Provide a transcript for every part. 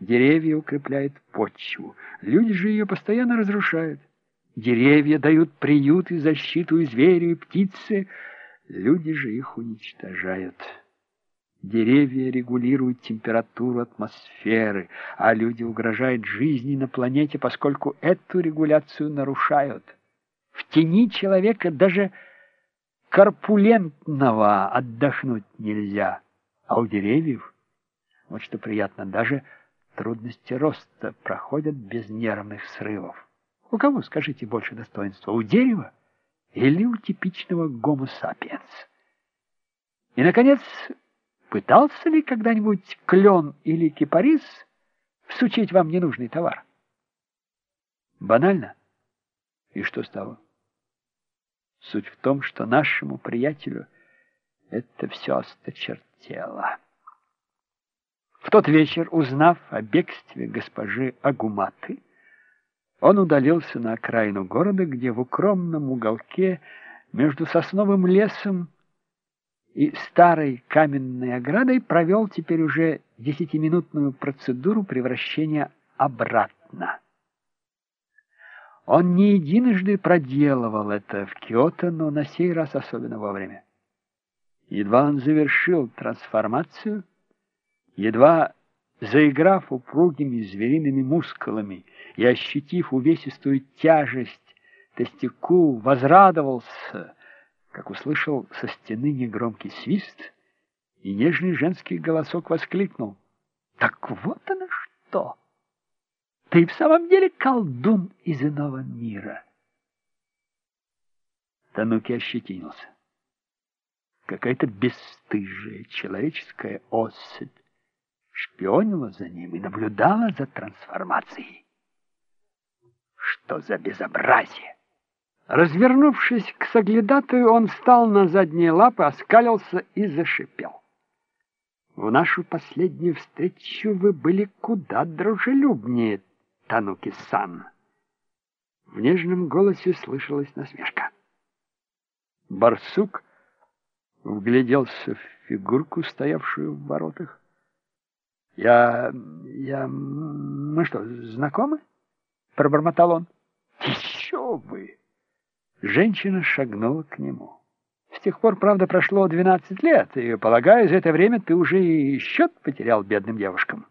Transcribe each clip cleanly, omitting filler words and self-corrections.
Деревья укрепляют почву, люди же ее постоянно разрушают. Деревья дают приют и защиту и зверю, и птице, люди же их уничтожают. Деревья регулируют температуру атмосферы, а люди угрожают жизни на планете, поскольку эту регуляцию нарушают. В тени человека даже корпулентного отдохнуть нельзя, а у деревьев, вот что приятно, даже трудности роста проходят без нервных срывов. У кого, скажите, больше достоинства, у дерева или у типичного гомо сапиенс? И, наконец, пытался ли когда-нибудь клен или кипарис всучить вам ненужный товар? Банально. И что стало? Суть в том, что нашему приятелю это все осточертело. В тот вечер, узнав о бегстве госпожи Агуматы, он удалился на окраину города, где в укромном уголке между сосновым лесом и старой каменной оградой провел теперь уже 10-минутную процедуру превращения обратно. Он не единожды проделывал это в Киото, но на сей раз особенно вовремя. Едва он завершил трансформацию, едва заиграв упругими звериными мускулами и ощутив увесистую тяжесть Тестику, возрадовался, как услышал со стены негромкий свист, и нежный женский голосок воскликнул: «Так вот оно что! Ты в самом деле колдун из иного мира!» Тануки ощетинился. Какая-то бесстыжая человеческая особь шпионила за ним и наблюдала за трансформацией. Что за безобразие! Развернувшись к соглядатую, он встал на задние лапы, оскалился и зашипел. В нашу последнюю встречу вы были куда дружелюбнее, Тануки-сан. В нежном голосе слышалась насмешка. Барсук вгляделся в фигурку, стоявшую в воротах. Мы что, знакомы? Пробормотал он. Еще вы! Женщина шагнула к нему. С тех пор, правда, прошло 12 лет, и, полагаю, за это время ты уже и счет потерял бедным девушкам.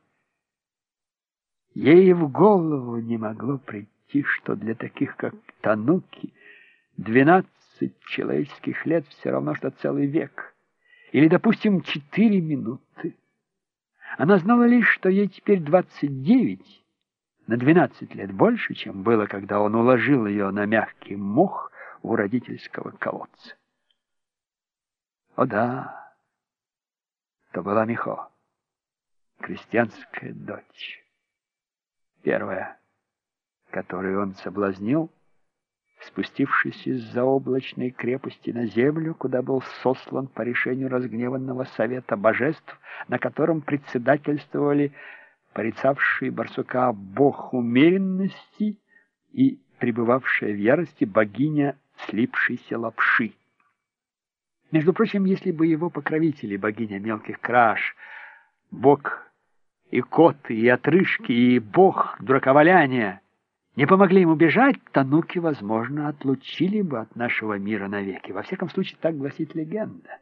Ей в голову не могло прийти, что для таких, как Тануки, 12 человеческих лет все равно, что целый век. Или, допустим, 4 минуты. Она знала лишь, что ей теперь 29, на 12 лет больше, чем было, когда он уложил ее на мягкий мох у родительского колодца. О да, то была Михо, крестьянская дочь. Первая, которую он соблазнил, спустившись из заоблачной крепости на землю, куда был сослан по решению разгневанного совета божеств, на котором председательствовали порицавший барсука бог умеренности и пребывавшая в ярости богиня слипшейся лапши. Между прочим, если бы его покровители, богиня мелких краж, бог икоты и отрыжки и бог дураковаляния, не помогли ему бежать, Тануки, возможно, отлучили бы от нашего мира навеки. Во всяком случае, так гласит легенда.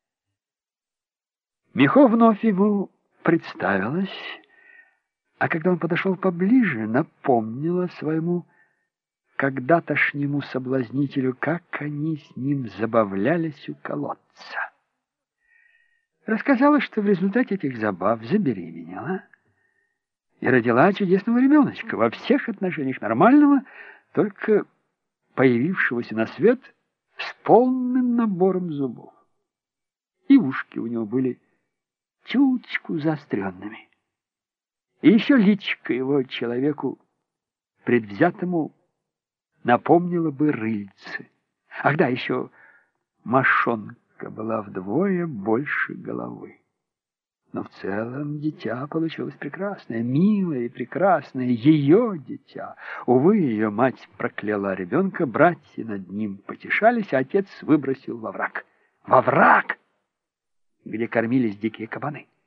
Михо вновь ему представилась, а когда он подошел поближе, напомнила своему когда-тошнему соблазнителю, как они с ним забавлялись у колодца. Рассказала, что в результате этих забав забеременела и родила чудесного ребеночка, во всех отношениях нормального, только появившегося на свет с полным набором зубов. И ушки у него были чуточку заостренными. И еще личико его человеку предвзятому напомнило бы рыльце. Ах да, еще мошонка была вдвое больше головы. Но в целом дитя получилось прекрасное, милое и прекрасное. Ее дитя. Увы, ее мать прокляла ребенка, братья над ним потешались, а отец выбросил во враг. Во враг, где кормились дикие кабаны.